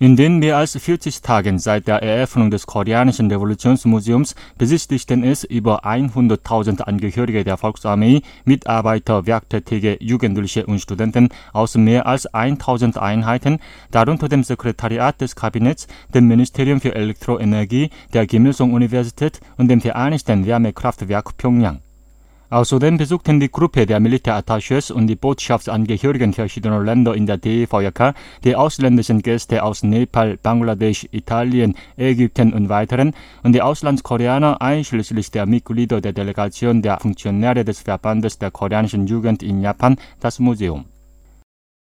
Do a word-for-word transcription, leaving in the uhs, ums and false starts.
In den mehr als vierzig Tagen seit der Eröffnung des Koreanischen Revolutionsmuseums besichtigten es über hunderttausend Angehörige der Volksarmee, Mitarbeiter, Werktätige, Jugendliche und Studenten aus mehr als tausend Einheiten, darunter dem Sekretariat des Kabinetts, dem Ministerium für Elektroenergie, der Kim-Il-sung-Universität und dem Vereinigten Wärmekraftwerk Pyongyang. Außerdem besuchten die Gruppe der Militärattachés und die Botschaftsangehörigen verschiedener Länder in der D E V K die ausländischen Gäste aus Nepal, Bangladesch, Italien, Ägypten und weiteren und die Auslandskoreaner einschließlich der Mitglieder der Delegation der Funktionäre des Verbandes der koreanischen Jugend in Japan das Museum.